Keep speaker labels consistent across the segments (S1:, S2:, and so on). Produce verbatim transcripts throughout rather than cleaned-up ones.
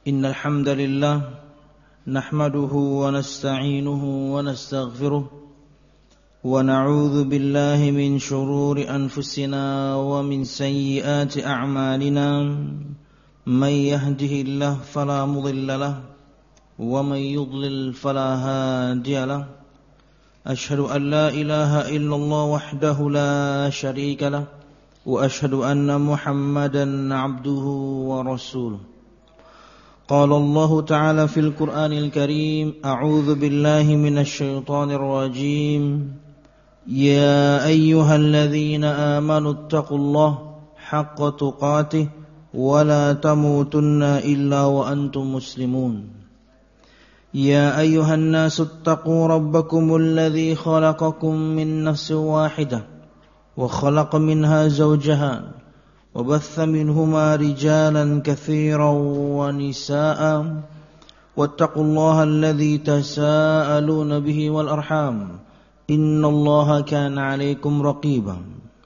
S1: إن الحمد لله نحمده ونستعينه ونستغفره ونعوذ بالله من شرور أنفسنا ومن سيئات أعمالنا من يهده الله فلا مضل له ومن يضلل فلا هادي له أشهد أن لا إله إلا الله وحده لا شريك له وأشهد أن محمدا عبده ورسوله قال الله تعالى في القرآن الكريم أعوذ بالله من الشيطان الرجيم يا أيها الذين آمنوا اتقوا الله حق تقاته ولا تموتن إلا وأنتم مسلمون يا أيها الناس اتقوا ربكم الذي خلقكم من نفس واحدة وخلق منها زوجها وبث منهما رجالا كثيرا ونساء واتقوا الله الذي تساءلون به والأرحام إن الله كان عليكم رقيبا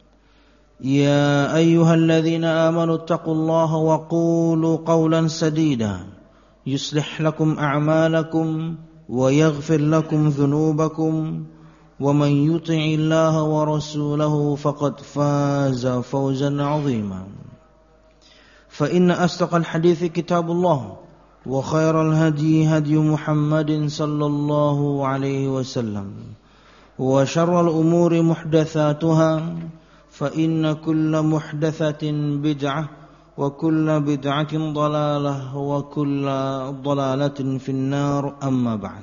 S1: يا أيها الذين آمنوا اتقوا الله وقولوا قولا سديدا يصلح لكم أعمالكم ويغفر لكم ذنوبكم ومن يطع الله ورسوله فقد فاز فوزا عظيما فإن أصدق الحديث كتاب الله وخير الهدي هدي محمد صلى الله عليه وسلم وشر الأمور محدثاتها فإن كل محدثة بدعة وكل بدعة ضلالة وكل ضلالة في النار أما بعد.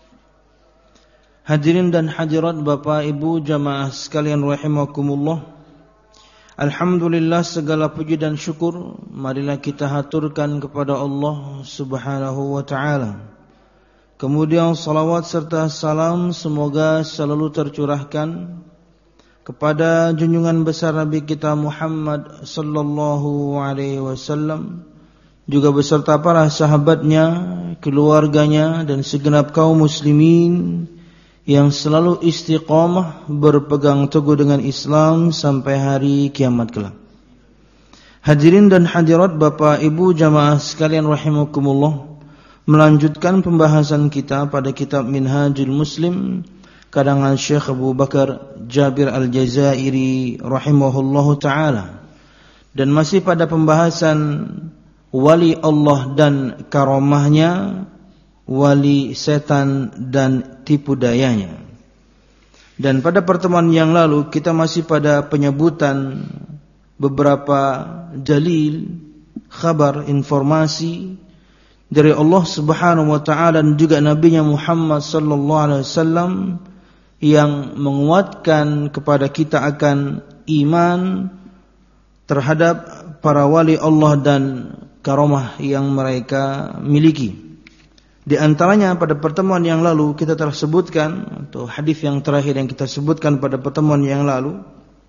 S1: Hadirin dan hadirat Bapak Ibu jamaah sekalian rahimakumullah. Alhamdulillah segala puji dan syukur marilah kita haturkan kepada Allah Subhanahu wa taala. Kemudian salawat serta salam semoga selalu tercurahkan kepada junjungan besar Nabi kita Muhammad sallallahu alaihi wasallam, juga beserta para sahabatnya, keluarganya dan segenap kaum muslimin yang selalu istiqamah berpegang teguh dengan Islam sampai hari kiamat kelak. Hadirin dan hadirat Bapak Ibu jamaah sekalian rahimakumullah, melanjutkan pembahasan kita pada kitab Minhajul Muslim karangan Syekh Abu Bakar Jabir Al-Jazairi rahimahullahu taala, dan masih pada pembahasan wali Allah dan karamahnya, wali setan dan tipu dayanya. Dan pada pertemuan yang lalu kita masih pada penyebutan beberapa dalil, khabar, informasi dari Allah Subhanahu wa taala dan juga Nabi-Nya Muhammad sallallahu alaihi wasallam yang menguatkan kepada kita akan iman terhadap para wali Allah dan karamah yang mereka miliki. Di antaranya pada pertemuan yang lalu kita telah sebutkan, atau hadis yang terakhir yang kita sebutkan pada pertemuan yang lalu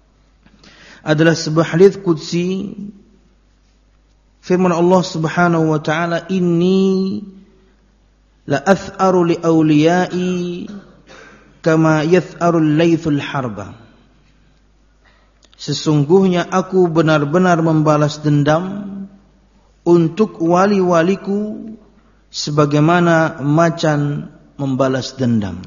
S1: adalah sebuah hadis qudsi, firman Allah Subhanahu wa taala, inni la ath'aru li awliyai kama yath'arul laythul harba. Sesungguhnya aku benar-benar membalas dendam untuk wali-waliku sebagaimana macan membalas dendam.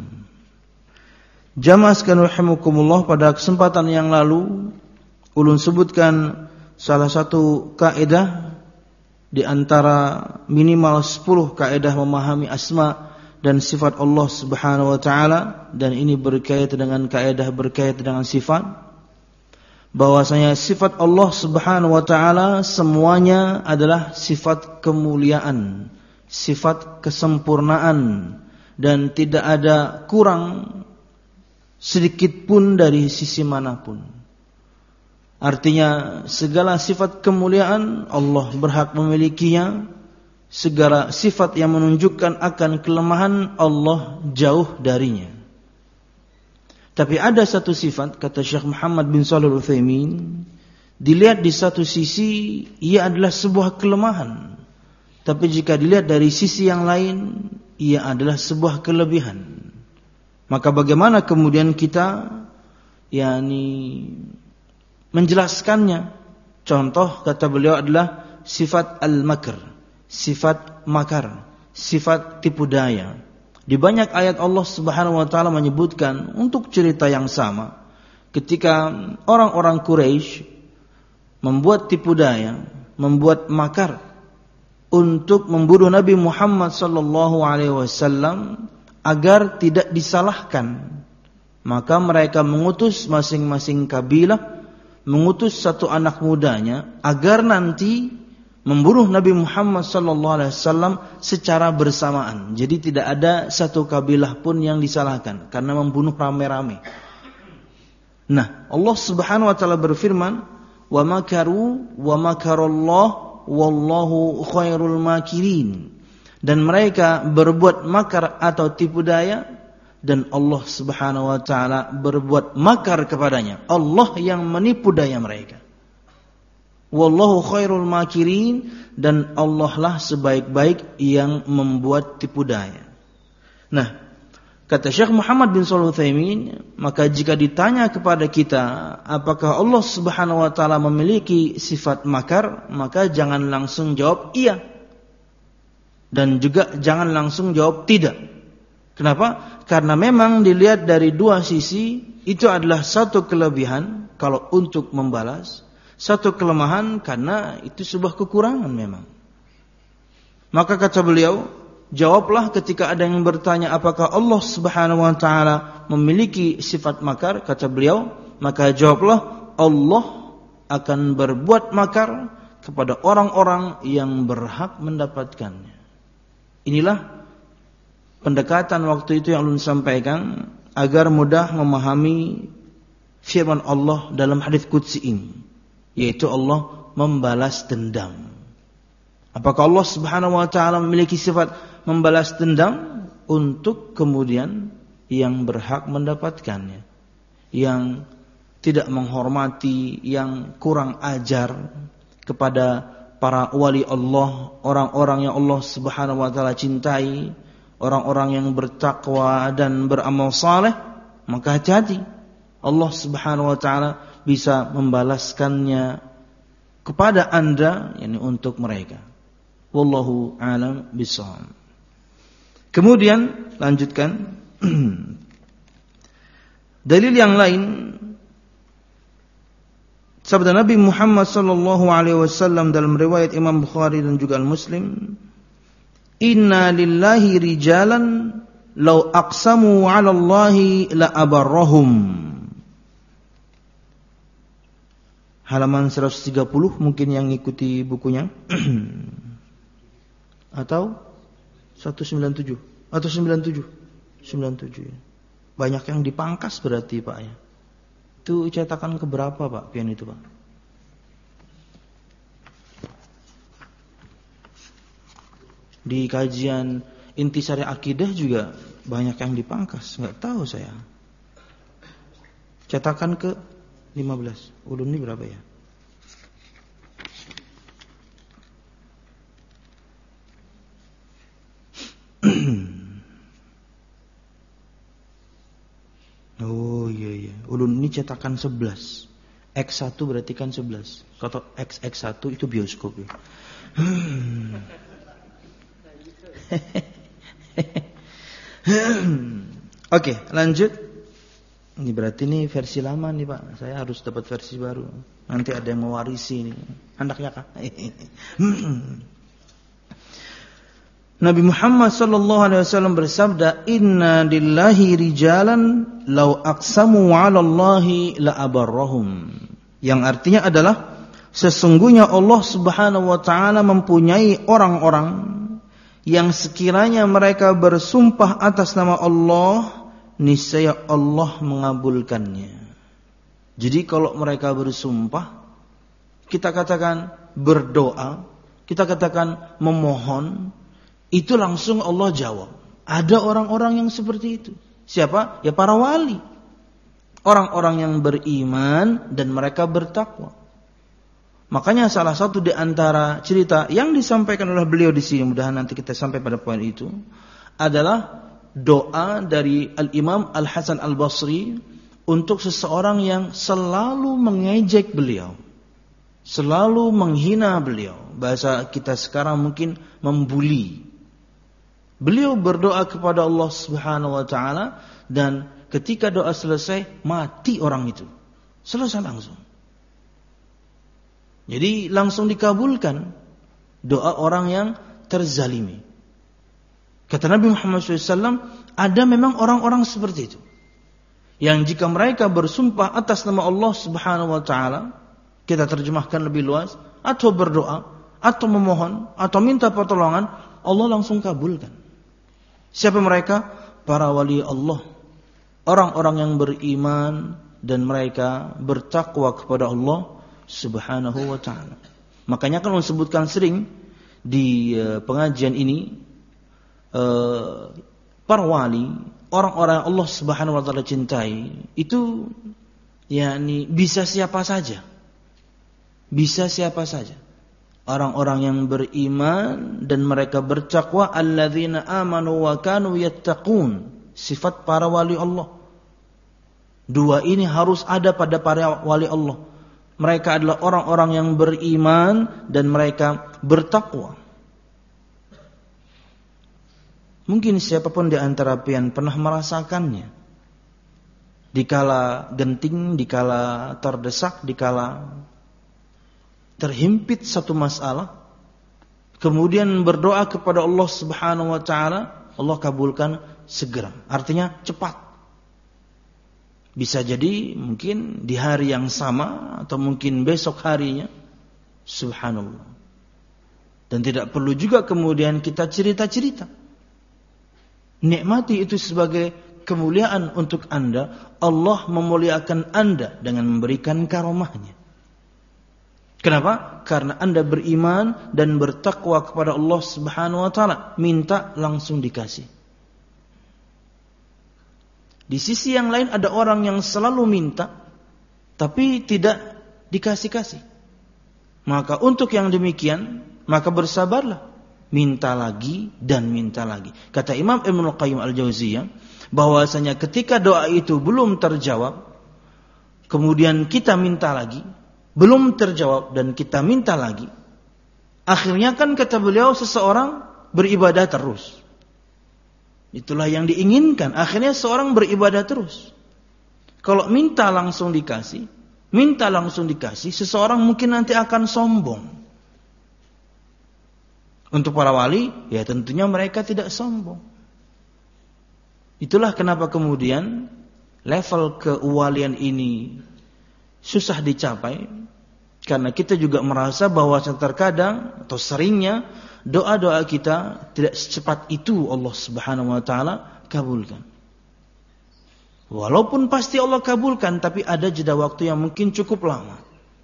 S1: Jamaah sekalian rahimakumullah, pada kesempatan yang lalu ulun sebutkan salah satu kaidah di antara minimal sepuluh kaidah memahami asma dan sifat Allah Subhanahu wa taala, dan ini berkaitan dengan kaidah berkaitan dengan sifat, bahwasanya sifat Allah Subhanahu wa taala semuanya adalah sifat kemuliaan, sifat kesempurnaan, dan tidak ada kurang sedikit pun dari sisi manapun. Artinya segala sifat kemuliaan Allah berhak memilikinya, segala sifat yang menunjukkan akan kelemahan Allah jauh darinya. Tapi ada satu sifat, kata Syekh Muhammad bin Shalih Al-Utsaimin, dilihat di satu sisi ia adalah sebuah kelemahan, tapi jika dilihat dari sisi yang lain ia adalah sebuah kelebihan. Maka bagaimana kemudian kita yakni menjelaskannya? Contoh kata beliau adalah sifat al-makr, sifat makar, sifat tipu daya. Di banyak ayat Allah Subhanahu wa taala menyebutkan untuk cerita yang sama. Ketika orang-orang Quraisy membuat tipu daya, membuat makar untuk membunuh Nabi Muhammad sallallahu alaihi wasallam agar tidak disalahkan, maka mereka mengutus masing-masing kabilah, mengutus satu anak mudanya agar nanti membunuh Nabi Muhammad sallallahu alaihi wasallam secara bersamaan. Jadi tidak ada satu kabilah pun yang disalahkan karena membunuh rame-rame. Nah, Allah Subhanahu wa taala berfirman, "Wa makaru wa makarallahu wallahu khairul makirin." Dan mereka berbuat makar atau tipu daya dan Allah Subhanahu wa taala berbuat makar kepadanya. Allah yang menipu daya mereka. Wallahu khairul makirin, dan Allah lah sebaik-baik yang membuat tipu daya. Nah, kata Syekh Muhammad bin Shalih Al-Utsaimin, maka jika ditanya kepada kita apakah Allah Subhanahu wa taala memiliki sifat makar, maka jangan langsung jawab iya. Dan juga jangan langsung jawab tidak. Kenapa? Karena memang dilihat dari dua sisi, itu adalah satu kelebihan kalau untuk membalas, satu kelemahan karena itu sebuah kekurangan memang. Maka kata beliau, jawablah ketika ada yang bertanya apakah Allah Subhanahu wa taala memiliki sifat makar, kata beliau, maka jawablah Allah akan berbuat makar kepada orang-orang yang berhak mendapatkannya. Inilah pendekatan waktu itu yang ulun sampaikan agar mudah memahami firman Allah dalam hadis qudsi ini, yaitu Allah membalas dendam. Apakah Allah Subhanahu wa taala memiliki sifat membalas dendam untuk kemudian yang berhak mendapatkannya, yang tidak menghormati, yang kurang ajar kepada para wali Allah, orang-orang yang Allah Subhanahu wa taala cintai, orang-orang yang bertakwa dan beramal saleh, maka hati-hati, Allah Subhanahu wa taala bisa membalaskannya kepada Anda, yakni untuk mereka. Wallahu a'lam bishawab. Kemudian lanjutkan dalil yang lain, sabda Nabi Muhammad sallallahu alaihi wasallam dalam riwayat Imam Bukhari dan juga Al-Muslim, "Inna lillahi rijalan law aqsamu 'ala Allahi la abarrahum." Halaman seratus tiga puluh mungkin yang ngikuti bukunya. Atau seratus sembilan puluh tujuh atau sembilan puluh tujuh. sembilan puluh tujuh. Banyak yang dipangkas berarti Pak ya. Itu cetakan keberapa Pak pian itu Pak? Di kajian Intisari Akidah juga banyak yang dipangkas, enggak tahu saya. Cetakan ke lima belas. Ulun ini berapa ya? Oh iya iya. Ulun ini cetakan sebelas. X satu berarti kan sebelas. Kalau X X satu itu bioskop ya. Oke, lanjut. Ini berarti ini versi lama nih Pak. Saya harus dapat versi baru. Nanti ada yang mewarisi ini. Hendaknya kah? Nabi Muhammad sallallahu alaihi wasallam bersabda, "Inna lillahi rijalan law aqsamu 'ala Allahi la abarrahum." Yang artinya adalah sesungguhnya Allah Subhanahu wa taala mempunyai orang-orang yang sekiranya mereka bersumpah atas nama Allah, niscaya Allah mengabulkannya. Jadi kalau mereka bersumpah, kita katakan berdoa, kita katakan memohon, itu langsung Allah jawab. Ada orang-orang yang seperti itu. Siapa? Ya para wali. Orang-orang yang beriman dan mereka bertakwa. Makanya salah satu di antara cerita yang disampaikan oleh beliau di sini, mudah-mudahan nanti kita sampai pada poin itu, adalah doa dari Al-Imam Al-Hasan Al-Basri untuk seseorang yang selalu mengejek beliau. selalu menghina beliau. Bahasa kita sekarang mungkin membuli. Beliau berdoa kepada Allah Subhanahu wa taala dan ketika doa selesai mati orang itu. Selesai langsung. Jadi langsung dikabulkan doa orang yang terzalimi. Kata Nabi Muhammad shallallahu alaihi wasallam, ada memang orang-orang seperti itu, yang jika mereka bersumpah atas nama Allah Subhanahu wa taala, kita terjemahkan lebih luas, atau berdoa, atau memohon, atau minta pertolongan, Allah langsung kabulkan. Siapa mereka? Para wali Allah, orang-orang yang beriman dan mereka bertakwa kepada Allah Subhanahu wa ta'ala. Makanya kan disebutkan sering di uh, pengajian ini uh, para wali, orang-orang Allah Subhanahu wa ta'ala cintai, itu yakni bisa siapa saja. Bisa siapa saja. Orang-orang yang beriman dan mereka bertakwa, alladzina amanu wa kanu yattaqun. Sifat para wali Allah. Dua ini harus ada pada para wali Allah. Mereka adalah orang-orang yang beriman dan mereka bertakwa. Mungkin siapapun di antara pian pernah merasakannya. Dikala genting, dikala terdesak, dikala terhimpit satu masalah, kemudian berdoa kepada Allah Subhanahu wa taala, Allah kabulkan segera. Artinya cepat. Bisa jadi mungkin di hari yang sama atau mungkin besok harinya. Subhanallah. Dan tidak perlu juga kemudian kita cerita-cerita. Nikmati itu sebagai kemuliaan untuk Anda. Allah memuliakan Anda dengan memberikan karomahnya. Kenapa? Karena Anda beriman dan bertakwa kepada Allah Subhanahu wa taala. Minta langsung dikasih. Di sisi yang lain ada orang yang selalu minta tapi tidak dikasih-kasih. Maka untuk yang demikian, maka bersabarlah, minta lagi dan minta lagi. Kata Imam Ibnul Qayyim Al-Jauziyah bahwasanya ketika doa itu belum terjawab, kemudian kita minta lagi, belum terjawab dan kita minta lagi, akhirnya kan kata beliau seseorang beribadah terus. Itulah yang diinginkan. Akhirnya seorang beribadah terus. Kalau minta langsung dikasih, minta langsung dikasih, seseorang mungkin nanti akan sombong. Untuk para wali, ya tentunya mereka tidak sombong. Itulah kenapa kemudian level keuwalian ini susah dicapai. Karena kita juga merasa bahwa terkadang atau seringnya doa-doa kita tidak secepat itu Allah Subhanahu wa taala kabulkan. Walaupun pasti Allah kabulkan, tapi ada jeda waktu yang mungkin cukup lama.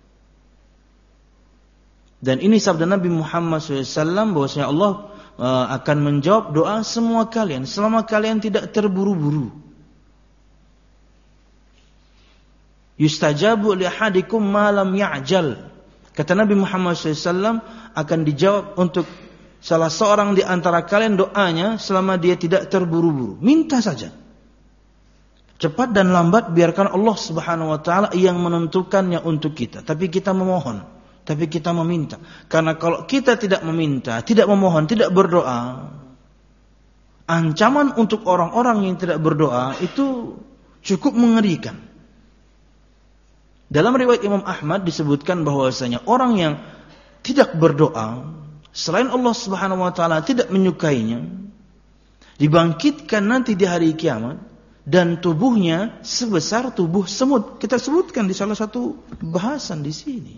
S1: Dan ini sabda Nabi Muhammad shallallahu alaihi wasallam bahwasanya Allah uh, akan menjawab doa semua kalian selama kalian tidak terburu-buru. Yustajabu li ahadikum ma lam ya'jal. Kata Nabi Muhammad shallallahu alaihi wasallam akan dijawab untuk salah seorang di antara kalian doanya selama dia tidak terburu-buru. Minta saja. Cepat dan lambat biarkan Allah Subhanahu wa taala yang menentukannya untuk kita. Tapi kita memohon, tapi kita meminta. Karena kalau kita tidak meminta, tidak memohon, tidak berdoa, ancaman untuk orang-orang yang tidak berdoa itu cukup mengerikan. Dalam riwayat Imam Ahmad disebutkan bahwasanya orang yang tidak berdoa, selain Allah Subhanahu wa taala tidak menyukainya, dibangkitkan nanti di hari kiamat dan tubuhnya sebesar tubuh semut. Kita sebutkan di salah satu bahasan di sini.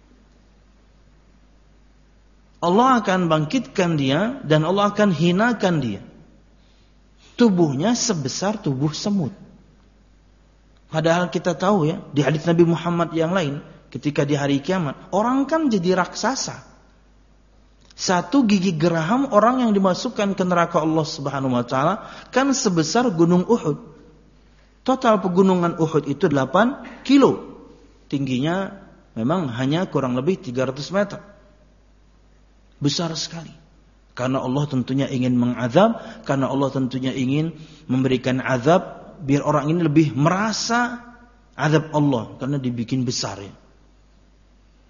S1: Allah akan bangkitkan dia dan Allah akan hinakan dia. Tubuhnya sebesar tubuh semut. Padahal kita tahu ya, di hadits Nabi Muhammad yang lain, ketika di hari kiamat, orang kan jadi raksasa. Satu gigi geraham orang yang dimasukkan ke neraka Allah Subhanahu wa taala kan sebesar gunung Uhud. Total pegunungan Uhud itu delapan kilo. Tingginya memang hanya kurang lebih tiga ratus meter. Besar sekali. Karena Allah tentunya ingin mengazab, karena Allah tentunya ingin memberikan azab biar orang ini lebih merasa azab Allah karena dibikin besar ya.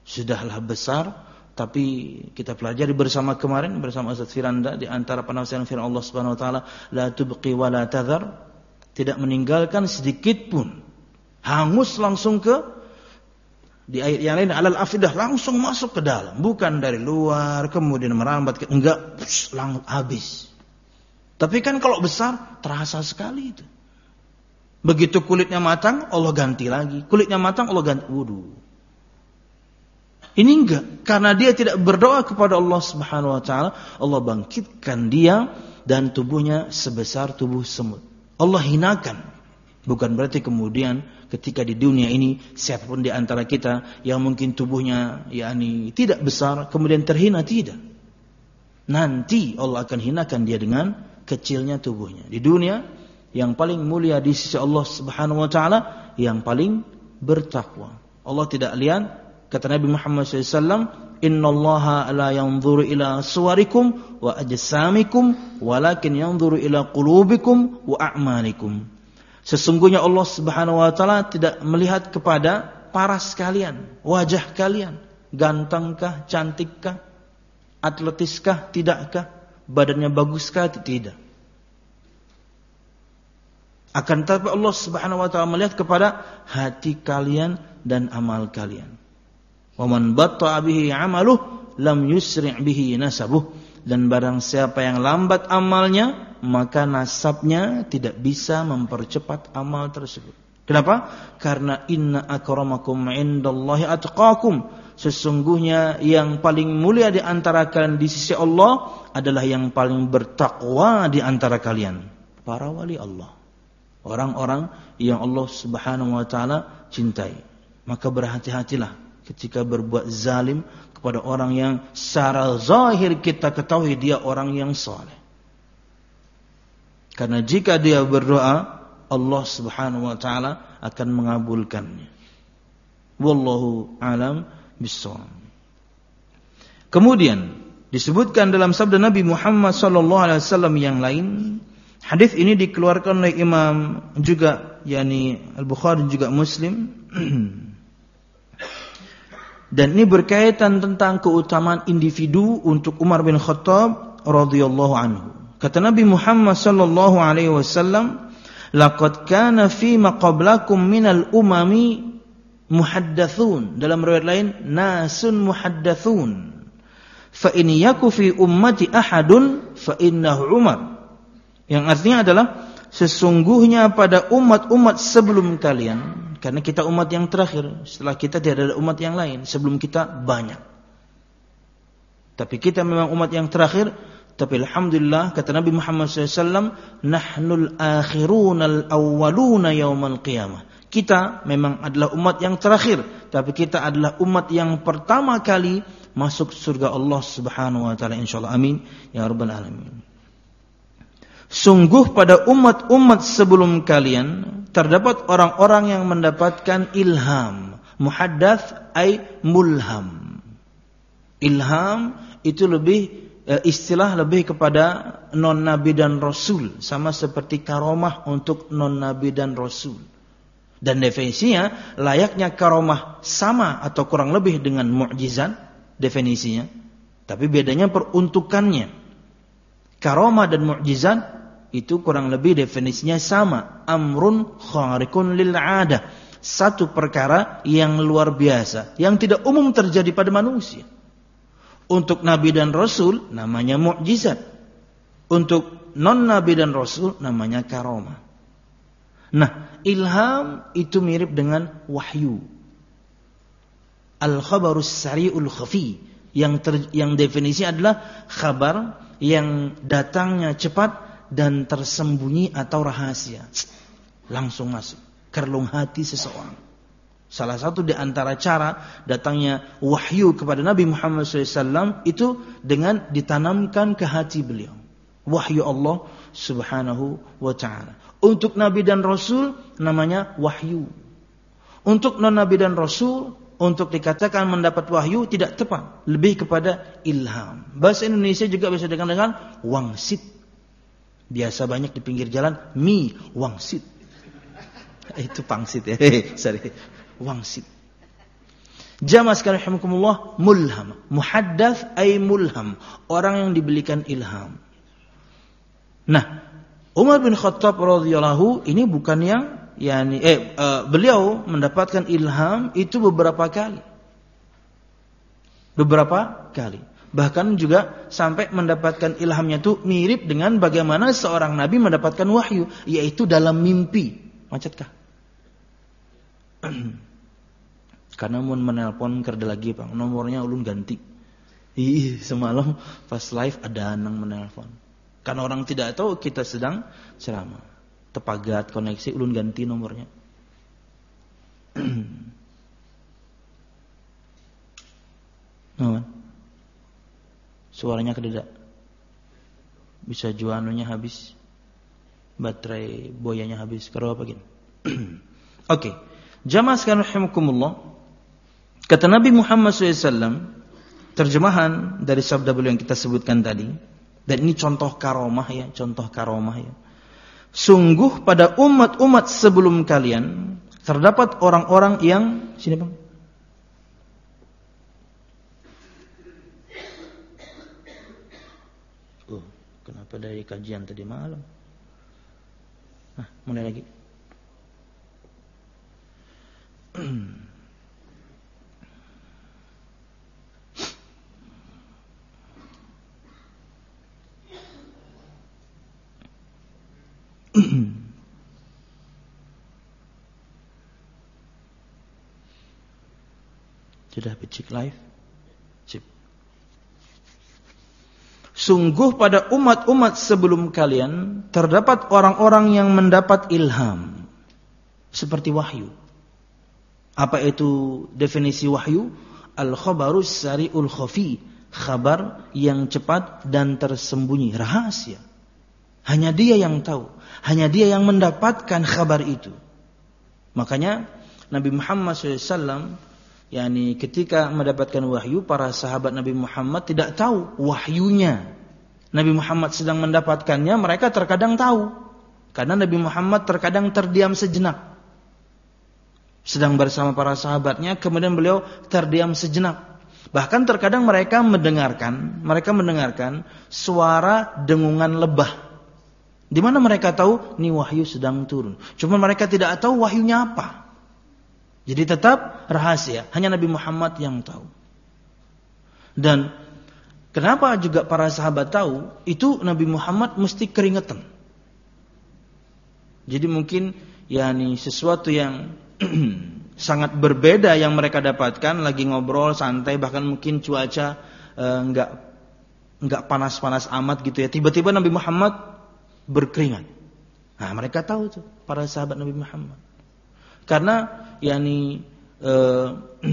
S1: Sudahlah besar, tapi kita pelajari bersama kemarin bersama Ustaz Firanda di antara penafsiran firman Allah Subhanahu wa taala, la tubqi wa la tadhar, tidak meninggalkan sedikit pun. Hangus langsung ke di ayat yang lain alal afidah, langsung masuk ke dalam, bukan dari luar kemudian merambat ke, enggak langsung habis. Tapi kan kalau besar terasa sekali itu. Begitu kulitnya matang, Allah ganti lagi. Kulitnya matang, Allah ganti. Wudu. Ini enggak, karena dia tidak berdoa kepada Allah Subhanahu wa taala, Allah bangkitkan dia dan tubuhnya sebesar tubuh semut. Allah hinakan. Bukan berarti kemudian ketika di dunia ini siapapun di antara kita yang mungkin tubuhnya yakni tidak besar kemudian terhina, tidak. Nanti Allah akan hinakan dia dengan kecilnya tubuhnya. Di dunia yang paling mulia di sisi Allah Subhanahu wa taala yang paling bertakwa. Allah tidak lihat. Kata Nabi Muhammad shallallahu alaihi wasallam, innallaha la yanzuru ila suwarikum wa ajsamikum, walakin yanzuru ila qulubikum wa a'malikum. Sesungguhnya Allah Subhanahu wa taala tidak melihat kepada paras kalian, wajah kalian, gantengkah, cantikkah, atletiskah, tidakkah, badannya baguskah, tidak. Akan tetapi Allah Subhanahu wa taala melihat kepada hati kalian dan amal kalian. Wa man batta'a bihi 'amaluhu lam yusri' bihi nasabuh, dan barang siapa yang lambat amalnya maka nasabnya tidak bisa mempercepat amal tersebut. Kenapa? Karena inna akramakum 'indallahi atqakum, sesungguhnya yang paling mulia di antara kalian di sisi Allah adalah yang paling bertakwa di antara kalian, para wali Allah, orang-orang yang Allah Subhanahu wa taala cintai. Maka berhati-hatilah ketika berbuat zalim kepada orang yang secara zahir kita ketahui dia orang yang saleh. Karena jika dia berdoa, Allah Subhanahu wa taala akan mengabulkannya. Wallahu alam bissawab. Kemudian disebutkan dalam sabda Nabi Muhammad sallallahu alaihi wasallam yang lain, hadis ini dikeluarkan oleh Imam juga yakni Al-Bukhari juga Muslim. Dan ini berkaitan tentang keutamaan individu untuk Umar bin Khattab radhiyallahu anhu. Kata Nabi Muhammad sallallahu alaihi wasallam, laqad kana fi ma qablakum minal umami muhaddathun. Dalam riwayat lain, nasun muhaddathun. Fa in yaku fi ummati ahadun fa innahu Umar. Yang artinya adalah sesungguhnya pada umat-umat sebelum kalian, karena kita umat yang terakhir, setelah kita tidak ada umat yang lain, sebelum kita banyak. Tapi kita memang umat yang terakhir, tapi alhamdulillah kata Nabi Muhammad shallallahu alaihi wasallam, nahnul akhirunal awwaluna yaumal qiyamah. Kita memang adalah umat yang terakhir, tapi kita adalah umat yang pertama kali masuk surga Allah Subhanahu wa taala insyaallah. Amin ya rabbal alamin. Sungguh pada umat-umat sebelum kalian terdapat orang-orang yang mendapatkan ilham. Muhaddats ay mulham. Ilham itu lebih istilah lebih kepada non nabi dan rasul, sama seperti karomah untuk non nabi dan rasul. Dan definisinya layaknya karomah sama atau kurang lebih dengan mukjizat definisinya, tapi bedanya peruntukannya. Karomah dan mukjizat itu kurang lebih definisinya sama. Amrun khariqun lil 'adah. Satu perkara yang luar biasa, yang tidak umum terjadi pada manusia. Untuk nabi dan rasul namanya mukjizat. Untuk non nabi dan rasul namanya karomah. Nah, ilham itu mirip dengan wahyu. Al-khabarus sari'ul khafi, yang ter, yang definisi adalah khabar yang datangnya cepat dan tersembunyi atau rahasia, langsung masuk ke relung hati seseorang. Salah satu di antara cara datangnya wahyu kepada Nabi Muhammad shallallahu alaihi wasallam itu dengan ditanamkan ke hati beliau wahyu Allah Subhanahu wa taala. Untuk Nabi dan Rasul namanya wahyu. Untuk non Nabi dan Rasul, untuk dikatakan mendapat wahyu tidak tepat, lebih kepada ilham. Bahasa Indonesia juga bisa dengan dengan wangsit. Biasa banyak di pinggir jalan mie wangsit. Itu pangsit ya. Sorry. Wangsit. Jamaah sekalian rahimakumullah, mulham. Muhaddats ay mulham, orang yang diberikan ilham. Nah, Umar bin Khattab radhiyallahu ini bukan yang yani eh uh, beliau mendapatkan ilham itu beberapa kali. Beberapa kali. Bahkan juga sampai mendapatkan ilhamnya itu mirip dengan bagaimana seorang nabi mendapatkan wahyu, yaitu dalam mimpi. Macetkah? Karena mau menelpon kerja lagi, Bang. Nomornya ulun ganti. Ih, semalam pas live ada nang menelpon. Karena orang tidak tahu kita sedang ceramah. Tepagat koneksi ulun ganti nomornya. Nawan. Suaranya kededak. Bisa juanunya habis. Baterai boyanya habis. Karo apa gini? Oke. Okay. Jamaah sekalian rahimakumullah. Kata Nabi Muhammad shallallahu alaihi wasallam, terjemahan dari sabda beliau yang kita sebutkan tadi, dan ini contoh karomah ya, contoh karomah ya. Sungguh pada umat-umat sebelum kalian terdapat orang-orang yang sini Bang. Oh, kenapa dari kajian tadi malam? Nah, mulai lagi. Sudah becik live? Cip. Sungguh pada umat-umat sebelum kalian terdapat orang-orang yang mendapat ilham seperti wahyu. Apa itu definisi wahyu? Al-khabarus sari'ul khafi, khabar yang cepat dan tersembunyi, rahasia. Hanya dia yang tahu, hanya dia yang mendapatkan kabar itu. Makanya Nabi Muhammad shallallahu alaihi wasallam, yani ketika mendapatkan wahyu, para sahabat Nabi Muhammad tidak tahu wahyunya. Nabi Muhammad sedang mendapatkannya, mereka terkadang tahu. Karena Nabi Muhammad terkadang terdiam sejenak. Sedang bersama para sahabatnya, kemudian beliau terdiam sejenak. Bahkan terkadang mereka mendengarkan, mereka mendengarkan suara dengungan lebah. Di mana mereka tahu ini wahyu sedang turun. Cuma mereka tidak tahu wahyunya apa. Jadi tetap rahasia, hanya Nabi Muhammad yang tahu. Dan kenapa juga para sahabat tahu? Itu Nabi Muhammad mesti keringetan. Jadi mungkin yani sesuatu yang sangat berbeda yang mereka dapatkan, lagi ngobrol santai, bahkan mungkin cuaca eh, enggak enggak panas-panas amat gitu ya. Tiba-tiba Nabi Muhammad berkeringat. Nah, mereka tahu tuh para sahabat Nabi Muhammad. Karena yani eh,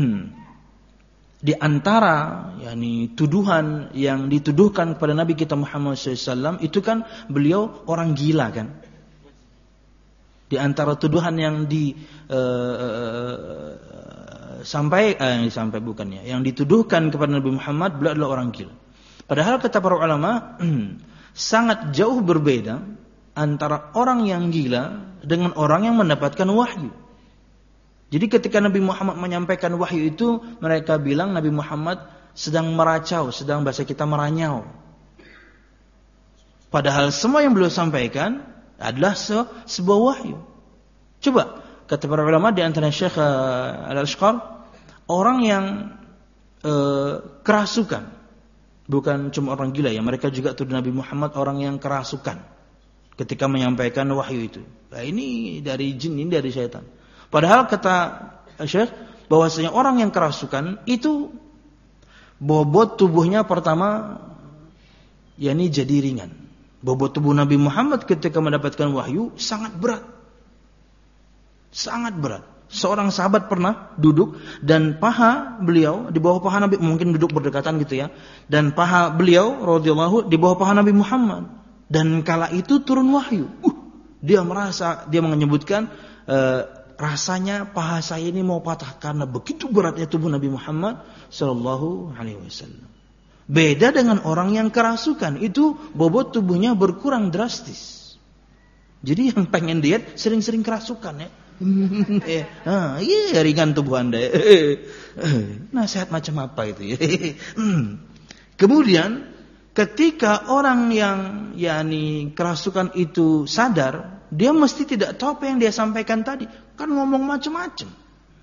S1: di antara yani tuduhan yang dituduhkan kepada Nabi kita Muhammad shallallahu alaihi wasallam itu kan beliau orang gila kan. Di antara tuduhan yang di uh, uh, sampai eh, sampai bukannya, yang dituduhkan kepada Nabi Muhammad, beliau adalah orang gila. Padahal kata para ulama sangat jauh berbeda antara orang yang gila dengan orang yang mendapatkan wahyu. Jadi ketika Nabi Muhammad menyampaikan wahyu itu, mereka bilang Nabi Muhammad sedang meracau, sedang bahasa kita meranyau. Padahal semua yang beliau sampaikan adalah se- sebuah wahyu. Coba, kata para ulama di antara Syekh Al-Ashqar, orang yang uh, kerasukan, bukan cuma orang gila ya, mereka juga tuduh Nabi Muhammad orang yang kerasukan ketika menyampaikan wahyu itu. Nah, ini dari jin, ini dari syaitan. Padahal kata Syekh bahwasanya orang yang kerasukan itu bobot tubuhnya pertama yakni jadi ringan. Bobot tubuh Nabi Muhammad ketika mendapatkan wahyu sangat berat. Sangat berat. Seorang sahabat pernah duduk dan paha beliau di bawah paha Nabi, mungkin duduk berdekatan gitu ya. Dan paha beliau radhiyallahu di bawah paha Nabi Muhammad. Dan kala itu turun wahyu. Uh, dia merasa, dia menyebutkan uh, rasanya paha saya ini mau patah karena begitu beratnya tubuh Nabi Muhammad sallallahu alaihi wasallam. Beda dengan orang yang kerasukan, itu bobot tubuhnya berkurang drastis. Jadi yang pengen diet sering-sering kerasukan ya. ah, iya ringan tubuh Anda. Nasihat macam apa itu? Kemudian ketika orang yang yakni kerasukan itu sadar, dia mesti tidak tahu apa yang dia sampaikan tadi. Kan ngomong macam-macam.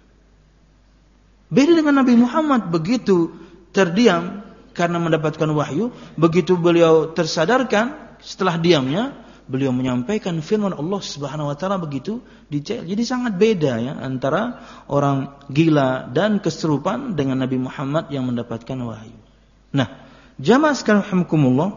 S1: Beda dengan Nabi Muhammad, begitu terdiam karena mendapatkan wahyu, begitu beliau tersadarkan setelah diamnya, beliau menyampaikan firman Allah Subhanahu wa taala begitu detail. Jadi sangat beda ya antara orang gila dan kesurupan dengan Nabi Muhammad yang mendapatkan wahyu. Nah, jamaah sekalian rahimakumullah,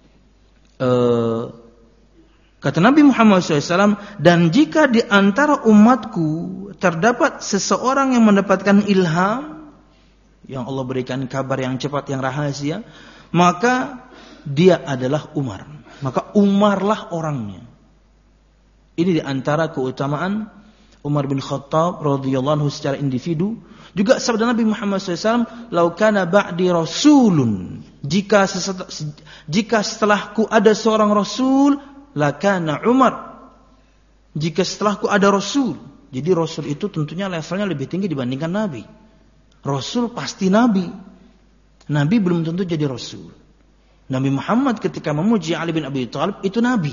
S1: eh, kata Nabi Muhammad shallallahu alaihi wasallam, dan jika di antara umatku terdapat seseorang yang mendapatkan ilham, yang Allah berikan kabar yang cepat, yang rahasia, maka dia adalah Umar. Maka Umarlah orangnya. Ini di antara keutamaan Umar bin Khattab radhiyallahu anhu secara individu. Juga sabda Nabi Muhammad shallallahu alaihi wasallam, "Lau kana ba'di rasulun." Jika sesetel, jika setelahku ada seorang rasul, lakana Umar. Jika setelahku ada rasul. Jadi rasul itu tentunya levelnya lebih tinggi dibandingkan nabi. Rasul pasti nabi. Nabi belum tentu jadi rasul. Nabi Muhammad ketika memuji Ali bin Abi Thalib itu nabi.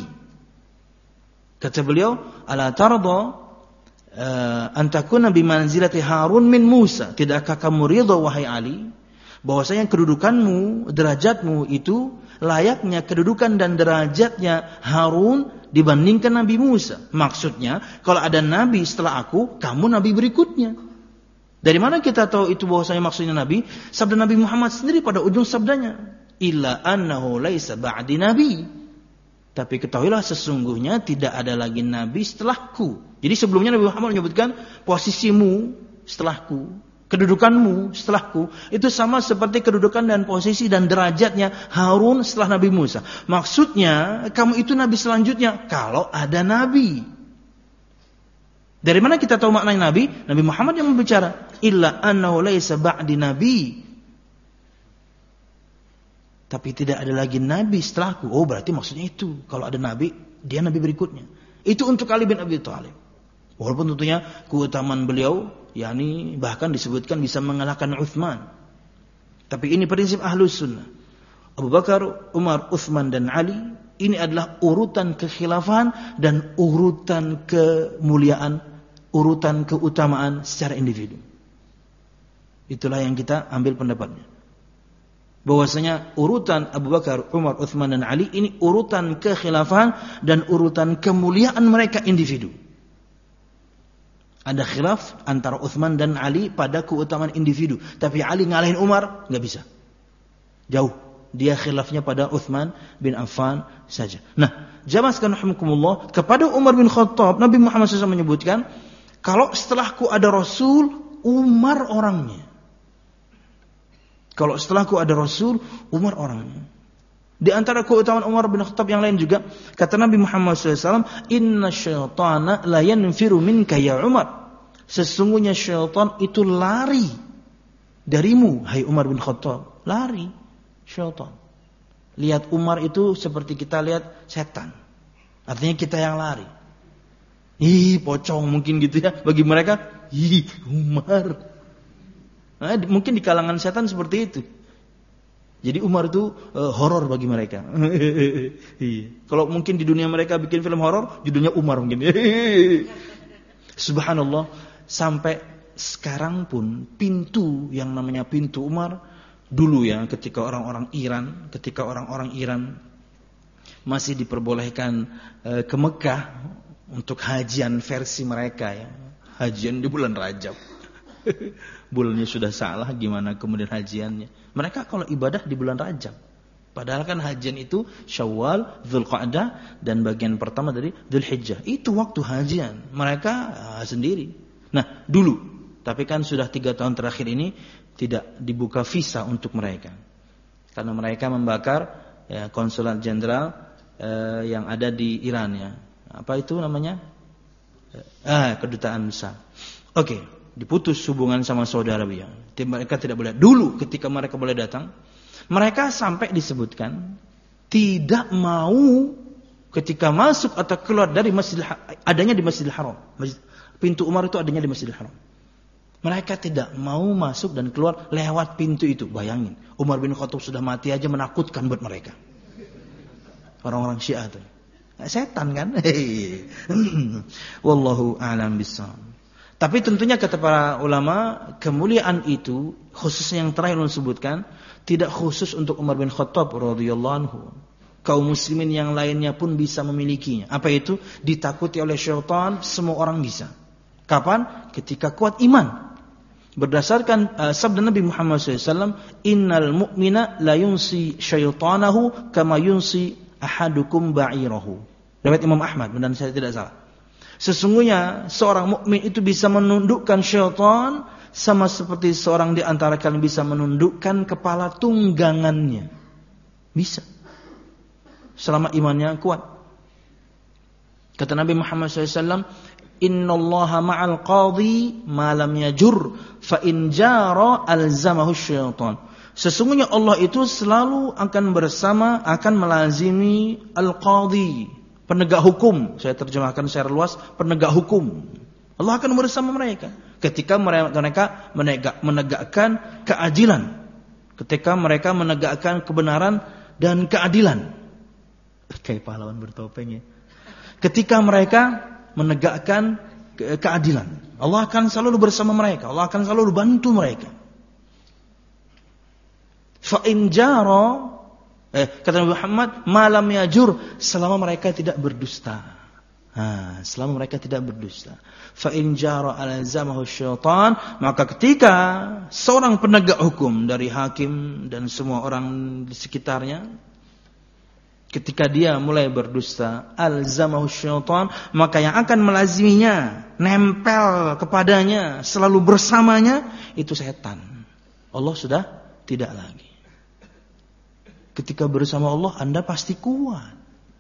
S1: Kata beliau, "Ala tarda uh, an takuna bi manzilati Harun min Musa?" Tidakkah kamu ridha wahai Ali bahwasanya kedudukanmu, derajatmu itu layaknya kedudukan dan derajatnya Harun dibandingkan Nabi Musa. Maksudnya, kalau ada nabi setelah aku, kamu nabi berikutnya. Dari mana kita tahu itu bahwasanya maksudnya nabi? Sabda Nabi Muhammad sendiri pada ujung sabdanya, "Illa annahu laisa ba'di nabi." Tapi ketahuilah sesungguhnya tidak ada lagi nabi setelahku. Jadi sebelumnya Nabi Muhammad menyebutkan posisimu setelahku, kedudukanmu setelahku, itu sama seperti kedudukan dan posisi dan derajatnya Harun setelah Nabi Musa. Maksudnya, kamu itu nabi selanjutnya kalau ada nabi. Dari mana kita tahu maknanya nabi? Nabi Muhammad yang berbicara, "Illa annahu laisa ba'di nabi." Tapi tidak ada lagi nabi setelahku. Oh, berarti maksudnya itu. Kalau ada nabi, dia nabi berikutnya. Itu untuk Ali bin Abi Thalib. Walaupun tentunya keutamaan beliau, yakni bahkan disebutkan bisa mengalahkan Uthman. Tapi ini prinsip Ahlus Sunnah. Abu Bakar, Umar, Uthman dan Ali, ini adalah urutan kekhilafan dan urutan kemuliaan, urutan keutamaan secara individu. Itulah yang kita ambil pendapatnya. Bahwasanya urutan Abu Bakar, Umar, Uthman dan Ali ini urutan kekhilafan dan urutan kemuliaan mereka individu. Ada khilaf antara Uthman dan Ali pada keutamaan individu, tapi Ali ngalahin Umar nggak bisa. Jauh. Dia khilafnya pada Uthman bin Affan saja. Nah, jamaah sekalian rahimakumullah, kepada Umar bin Khattab Nabi Muhammad shallallahu alaihi wasallam menyebutkan, kalau setelahku ada Rasul, Umar orangnya. Kalau setelahku ada Rasul, Umar orangnya. Di antara keutamaan Umar bin Khattab yang lain juga, kata Nabi Muhammad shallallahu alaihi wasallam, "Inna syaitana la yanfiru minka ya Umar." Sesungguhnya syaitan itu lari darimu, hai Umar bin Khattab. Lari syaitan. Lihat Umar itu seperti kita lihat setan. Artinya kita yang lari. Ih, pocong mungkin gitu ya. Bagi mereka, ih, Umar. Nah, mungkin di kalangan setan seperti itu. Jadi Umar itu uh, horor bagi mereka. Kalau mungkin di dunia mereka bikin film horor, judulnya Umar mungkin. Subhanallah, sampai sekarang pun pintu yang namanya pintu Umar, dulu ya ketika orang-orang Iran, ketika orang-orang Iran masih diperbolehkan uh, ke Mekah untuk hajian versi mereka ya. Hajian di bulan Rajab. Bulannya sudah salah, gimana kemudian hajiannya? Mereka kalau ibadah di bulan Rajab. Padahal kan hajian itu Syawal, Dzulqa'dah dan bagian pertama dari Dzulhijjah. Itu waktu hajian. Mereka uh, sendiri. Nah, dulu. Tapi kan sudah tiga tahun terakhir ini tidak dibuka visa untuk mereka. Karena mereka membakar ya, konsulat jenderal uh, yang ada di Iran ya. Apa itu namanya? Ah, kedutaan besar. Oke. Okay. Diputus hubungan sama Saudi Arabia. Mereka tidak boleh. Dulu ketika mereka boleh datang, mereka sampai disebutkan tidak mau ketika masuk atau keluar dari masjid, adanya di Masjidil Haram, masjid, Pintu Umar itu adanya di Masjidil Haram. Mereka tidak mau masuk dan keluar lewat pintu itu. Bayangin, Umar bin Khattab sudah mati aja menakutkan buat mereka. Orang-orang Syiah itu. Setan kan? Wallahu a'lam bishawab. Tapi tentunya kata para ulama, kemuliaan itu khususnya yang terakhir disebutkan tidak khusus untuk Umar bin Khattab radhiyallahu anhu. Kaum muslimin yang lainnya pun bisa memilikinya. Apa itu? Ditakuti oleh syaitan, semua orang bisa. Kapan? Ketika kuat iman. Berdasarkan uh, sabda Nabi Muhammad shallallahu alaihi wasallam, innal mu'mina la yunsi syaitanahu kama yunsi ahadukum ba'irahu. Riwayat Imam Ahmad, benar saya tidak salah. Sesungguhnya seorang mukmin itu bisa menundukkan syaitan sama seperti seorang di antara kalian bisa menundukkan kepala tunggangannya. Bisa. Selama imannya kuat. Kata Nabi Muhammad shallallahu alaihi wasallam, innallaha ma'al qadhi ma lam yajur fa in jara alzamahu syaitan. Sesungguhnya Allah itu selalu akan bersama, akan melazimi al-qadhi, penegak hukum. Saya terjemahkan secara luas, penegak hukum. Allah akan bersama mereka ketika mereka menegak, menegakkan keadilan, ketika mereka menegakkan kebenaran dan keadilan. Kayak pahlawan bertopeng ya. Ketika mereka menegakkan ke- keadilan, Allah akan selalu bersama mereka. Allah akan selalu bantu mereka. Fa in jara, eh, kata Nabi Muhammad, malam yajur, selama mereka tidak berdusta. Ha, selama mereka tidak berdusta. Fa in jara alzamahu syaitan, maka ketika seorang penegak hukum dari hakim dan semua orang di sekitarnya, ketika dia mulai berdusta, alzamahu syaitan, maka yang akan melaziminya, nempel kepadanya, selalu bersamanya, itu setan. Allah sudah tidak lagi. Ketika bersama Allah, Anda pasti kuat.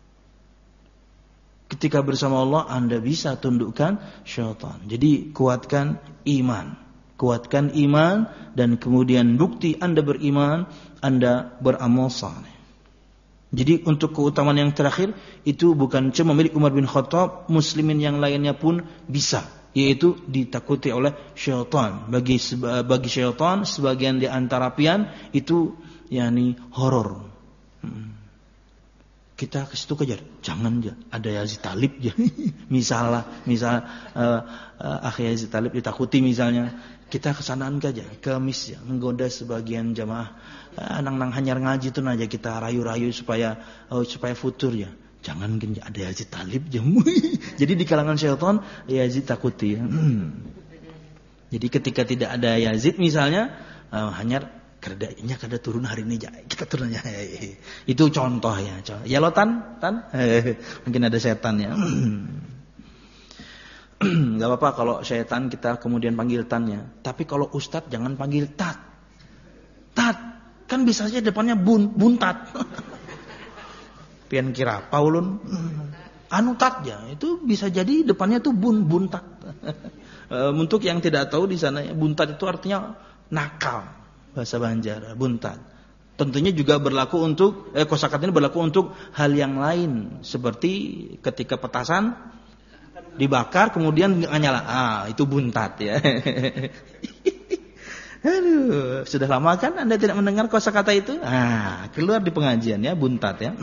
S1: Ketika bersama Allah, Anda bisa tundukkan syaitan. Jadi kuatkan iman. Kuatkan iman, dan kemudian bukti Anda beriman, Anda beramal saleh. Jadi untuk keutamaan yang terakhir itu bukan cuma milik Umar bin Khattab, muslimin yang lainnya pun bisa, yaitu ditakuti oleh syaitan. Bagi bagi syaitan sebagian di antara pian itu yakni horor. Hmm. Kita ke situ kejar, jangan ya, ada Yazid Talib ya. Misalnya, misal uh, uh, Akhi Yazid Talib ditakuti misalnya, kita kesanaan aja, kemis ya, menggoda sebagian jamaah. Uh, nang-nang hanyar ngaji itu aja kita rayu-rayu supaya uh, supaya futur ya. Jangan gini, ada Yazid Talib ya. Jadi di kalangan syaitan Yazid takuti ya. Hmm. Jadi ketika tidak ada Yazid misalnya, uh, hanyar kerdanya kada turun hari ini, kita turun aja. Itu contoh ya. Ya lo tan, tan. Mungkin ada setan ya. Gak apa-apa kalau setan kita kemudian panggil tannya. Tapi kalau ustadz jangan panggil tat. Tat, kan bisa saja depannya bun, buntat. Pian kira Paulun. Anu tat ya, itu bisa jadi depannya tuh bun, buntat. Untuk yang tidak tahu di sana, buntat itu artinya nakal. Bahasa Banjar, buntat. Tentunya juga berlaku untuk, eh, kosakata ini berlaku untuk hal yang lain. Seperti ketika petasan dibakar kemudian nggak nyala. Ah, itu buntat ya. Aduh, sudah lama kan Anda tidak mendengar kosakata itu? Ah, keluar di pengajian ya, buntat ya.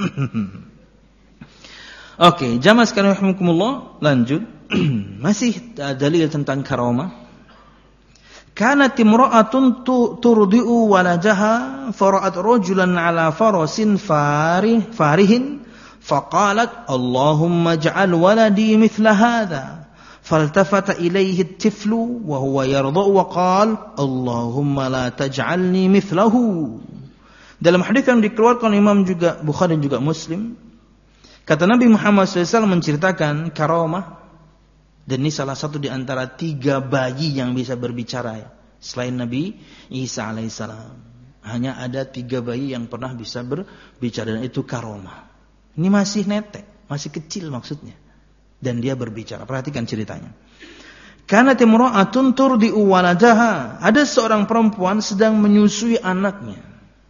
S1: Oke, jamaah sekalian rahimakumullah, lanjut. Masih uh, dalil tentang karamah. Kanat imra'atun turdi'u waladaha fara'at rajulan 'ala farasin farih farihin faqalat Allahumma ij'al waladi mithla hadha faltafata ilayhi at-tiflu wa huwa yarda'u wa qala Allahumma la taj'alni mithlahu. Dalam hadis yang dikeluarkan Imam juga Bukhari dan juga Muslim, kata Nabi Muhammad shallallahu alaihi wasallam menceritakan karamah. Dan ini salah satu di antara tiga bayi yang bisa berbicara ya. Selain Nabi Isa alaihissalam, hanya ada tiga bayi yang pernah bisa berbicara, dan itu karomah. Ini masih netek, masih kecil maksudnya, dan dia berbicara. Perhatikan ceritanya. Kanat imra'atun turdi'u waladaha. Ada seorang perempuan sedang menyusui anaknya.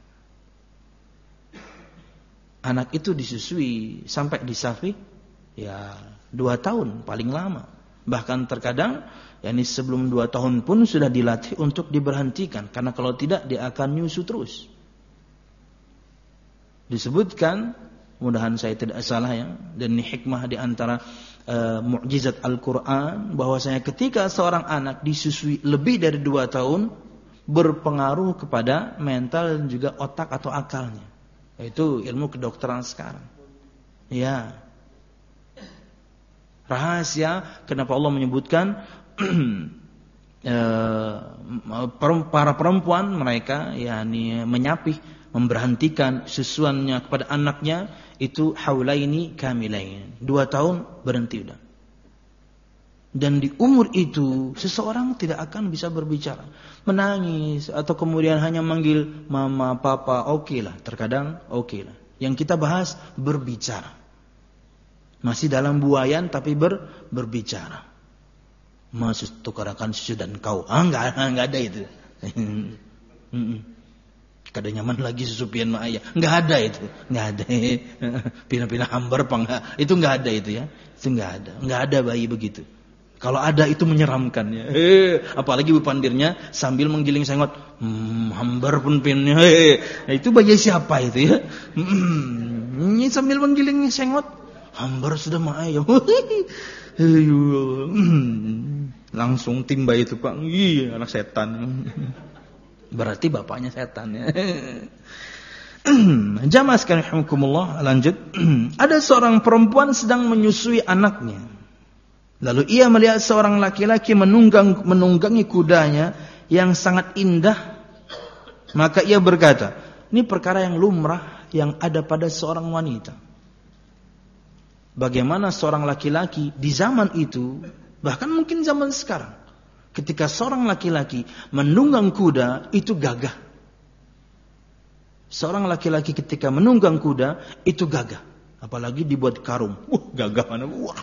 S1: Anak itu disusui sampai disafi ya dua tahun paling lama. Bahkan terkadang yakni sebelum dua tahun pun sudah dilatih untuk diberhentikan, karena kalau tidak dia akan nyusu terus. Disebutkan, mudahan saya tidak salah ya, dan ini hikmah di antara uh, mukjizat Al-Quran, bahwasanya ketika seorang anak disusui lebih dari dua tahun, berpengaruh kepada mental dan juga otak atau akalnya. Itu ilmu kedokteran sekarang. Ya. Rahasia kenapa Allah menyebutkan para perempuan mereka yakni menyapih, memberhentikan susuannya kepada anaknya itu haulaini kamilain, dua tahun berhenti udah. Dan di umur itu seseorang tidak akan bisa berbicara, menangis atau kemudian hanya manggil mama, papa, oke okay lah, terkadang oke okay lah. Yang kita bahas berbicara, masih dalam buayan tapi ber, berbicara. Masih tukarakan susu dan kau, ah enggak, enggak ada itu. Kada nyaman lagi susu pian mak ayah, enggak ada itu, enggak ada. Pina-pina hambar apa enggak, itu enggak ada itu ya, itu enggak ada, enggak ada bayi begitu. Kalau ada itu menyeramkan ya. Eh, apalagi ibu pandirnya sambil menggiling sengot. Hmm, hambar pun pinnya. Eh, itu bayi siapa itu ya? Hmm, ini sambil menggiling sengot. Hambar sudah mak ayam. Hmm, langsung timba itu Pak. Ih, anak setan. Berarti bapaknya setan ya. Jamaah sekalian rahimakumullah, lanjut. Ada seorang perempuan sedang menyusui anaknya. Lalu ia melihat seorang laki-laki menunggang, menunggangi kudanya yang sangat indah. Maka ia berkata, ini perkara yang lumrah yang ada pada seorang wanita. Bagaimana seorang laki-laki di zaman itu, bahkan mungkin zaman sekarang, ketika seorang laki-laki menunggang kuda, itu gagah. Seorang laki-laki ketika menunggang kuda, itu gagah. Apalagi dibuat karung. Wah, gagah mana? Wah.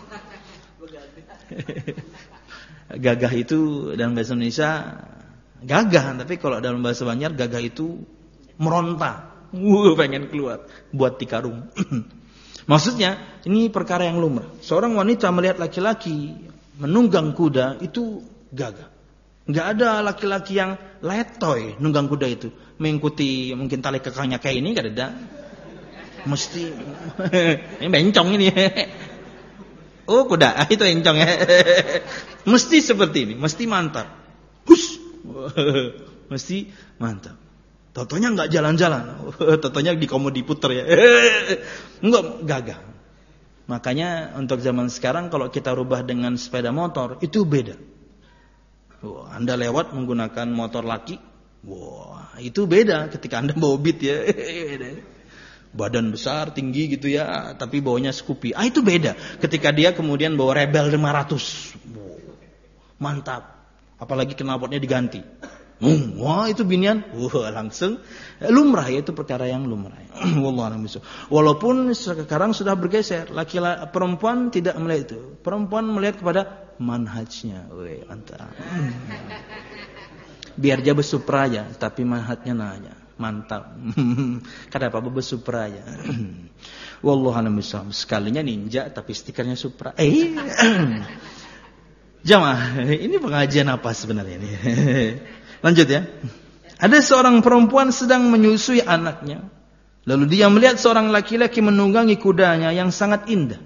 S1: Gagah itu dalam bahasa Indonesia gagah, tapi kalau dalam bahasa Banjar gagah itu meronta, uh, pengen keluar, buat di karung. Maksudnya ini perkara yang lumrah. Seorang wanita melihat laki-laki menunggang kuda itu gagah. Nggak ada laki-laki yang letoy nunggang kuda itu, mengikuti mungkin tali kekangnya kayak ini, nggak ada. Mesti ini bencong ini. Oh kuda, itu encong ya. Mesti seperti ini, mesti mantap. Hush, mesti mantap. Totonya nggak jalan-jalan, totonya di komodi puter ya. Enggak, gagah. Makanya untuk zaman sekarang kalau kita rubah dengan sepeda motor itu beda. Wah, Anda lewat menggunakan motor laki, wah itu beda ketika Anda bawa Beat ya. Badan besar, tinggi gitu ya, tapi bawanya Scoopy. Ah itu beda. Ketika dia kemudian bawa Rebel lima ratus. Wow, mantap. Apalagi knalpotnya diganti. Hmm, wah itu binian. Wah langsung lumrah ya, itu perkara yang lumrah. Wallahualam bishawab. Walaupun sekarang sudah bergeser, laki-laki perempuan tidak melihat itu. Perempuan melihat kepada manhajnya. Weh, mantap. Hmm. Biar dia besupraja, tapi manhajnya nanya. Mantap. Kada apa-apa bersupra ya. Wallahualam bishawab. Sekalinya ninja tapi stikernya Supra. Eh. Jamaah, ini pengajian apa sebenarnya ini? Lanjut ya. Ada seorang perempuan sedang menyusui anaknya. Lalu dia melihat seorang laki-laki menunggangi kudanya yang sangat indah.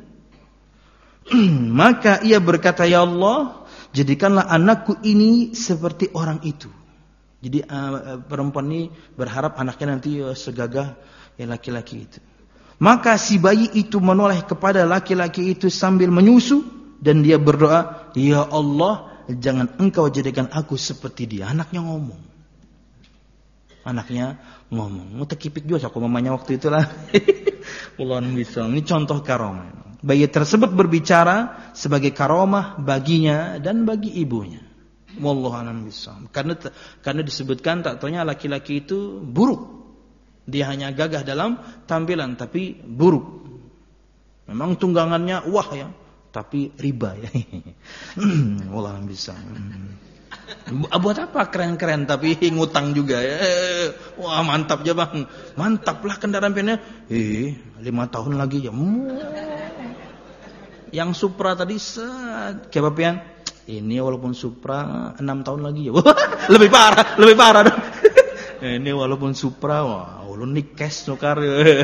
S1: Maka ia berkata, "Ya Allah, jadikanlah anakku ini seperti orang itu." Jadi uh, perempuan ini berharap anaknya nanti uh, segagah ya laki-laki itu. Maka si bayi itu menoleh kepada laki-laki itu sambil menyusu dan dia berdoa, "Ya Allah, jangan engkau jadikan aku seperti dia." Anaknya ngomong. Anaknya ngomong. Mau tekipik juga aku mamanya waktu itulah. Ulan bisa. Ini contoh karomah. Bayi tersebut berbicara sebagai karomah baginya dan bagi ibunya. Wallahu a'lam bishawab. Karena karena disebutkan tak taunya laki-laki itu buruk. Dia hanya gagah dalam tampilan tapi buruk. Memang tunggangannya wah ya, tapi riba ya. Wallahu a'lam bishawab. Buat apa keren-keren tapi ngutang juga ya. Wah mantap ya bang. Mantap lah kendaraan piannya. Eh lima tahun lagi ya. Yang Supra tadi set kayak papian. Ini walaupun Supra enam tahun lagi ya. lebih parah, lebih parah dong. Ini walaupun Supra, wah, ulun nih cash nukar.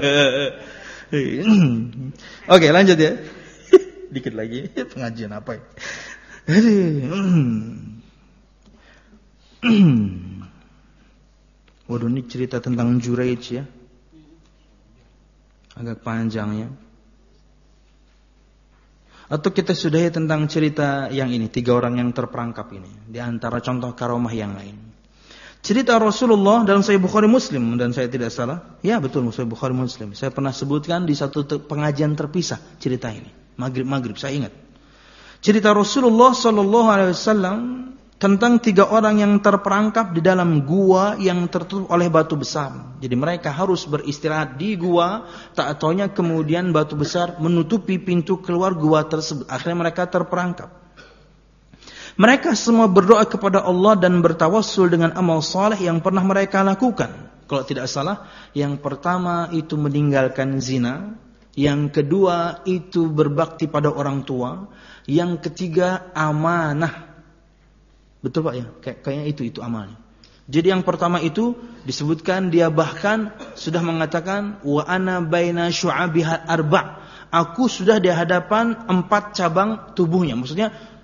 S1: Oke, lanjut ya. Dikit lagi pengajian apa ya? Waduh, ini cerita tentang Juraij ya. Agak panjang ya. Atau kita sudahi tentang cerita yang ini, tiga orang yang terperangkap ini, di antara contoh karomah yang lain. Cerita Rasulullah dalam Sahih Bukhari Muslim, dan saya tidak salah, ya betul Sahih Bukhari Muslim. Saya pernah sebutkan di satu pengajian terpisah cerita ini, maghrib-maghrib, saya ingat. Cerita Rasulullah Sallallahu Alaihi Wasallam tentang tiga orang yang terperangkap di dalam gua yang tertutup oleh batu besar. Jadi mereka harus beristirahat di gua, tak taunya kemudian batu besar menutupi pintu keluar gua tersebut. Akhirnya mereka terperangkap. Mereka semua berdoa kepada Allah dan bertawassul dengan amal saleh yang pernah mereka lakukan. Kalau tidak salah, yang pertama itu meninggalkan zina, yang kedua itu berbakti pada orang tua, yang ketiga amanah. Betul Pak ya? Kayak kayaknya itu itu amalnya. Jadi yang pertama itu disebutkan dia bahkan sudah mengatakan wa ana baina syu'abiha arba'. Aku sudah di hadapan empat cabang tubuhnya. Maksudnya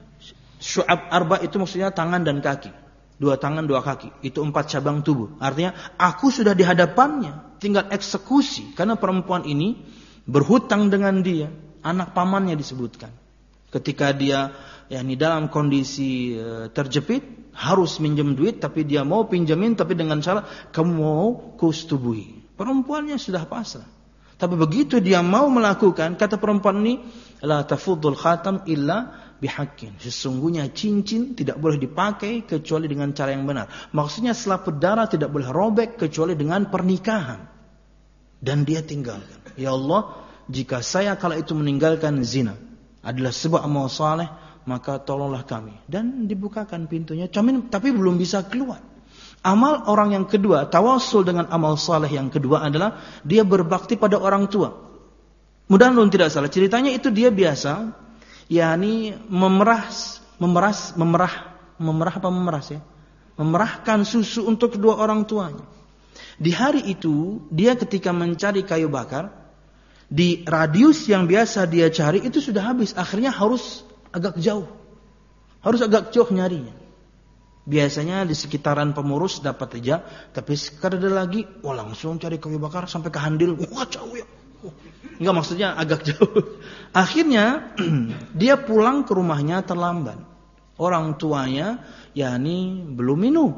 S1: syu'ab arba' itu maksudnya tangan dan kaki. Dua tangan, dua kaki. Itu empat cabang tubuh. Artinya aku sudah di hadapannya, tinggal eksekusi karena perempuan ini berhutang dengan dia. Anak pamannya disebutkan. Ketika dia yakni dalam kondisi e, terjepit, harus minjem duit, tapi dia mau pinjamin, tapi dengan cara kamu mau kusetubuhi. Perempuannya sudah pasrah. Tapi begitu dia mau melakukan, kata perempuan ini, la tafudul khatam illa bihaqqin. Sesungguhnya cincin tidak boleh dipakai kecuali dengan cara yang benar. Maksudnya selaput darah tidak boleh robek kecuali dengan pernikahan. Dan dia tinggalkan. Ya Allah, jika saya kala itu meninggalkan zina adalah sebuah amal saleh, maka tolonglah kami. Dan dibukakan pintunya, tapi belum bisa keluar. Amal orang yang kedua, tawasul dengan amal saleh yang kedua adalah dia berbakti pada orang tua. Mudah-mudahan tidak salah. Ceritanya itu dia biasa, yakni memeras, memeras, memerah, memerah apa memeras ya? Memerahkan susu untuk kedua orang tuanya. Di hari itu, dia ketika mencari kayu bakar, di radius yang biasa dia cari itu sudah habis. Akhirnya harus agak jauh. Harus agak jauh nyarinya. Biasanya di sekitaran pemurus dapat aja, tapi sekarang ada lagi, wah langsung cari kayu bakar sampai ke Handil. Wah jauh ya. Enggak, maksudnya agak jauh. Akhirnya dia pulang ke rumahnya terlambat. Orang tuanya yakni belum minum.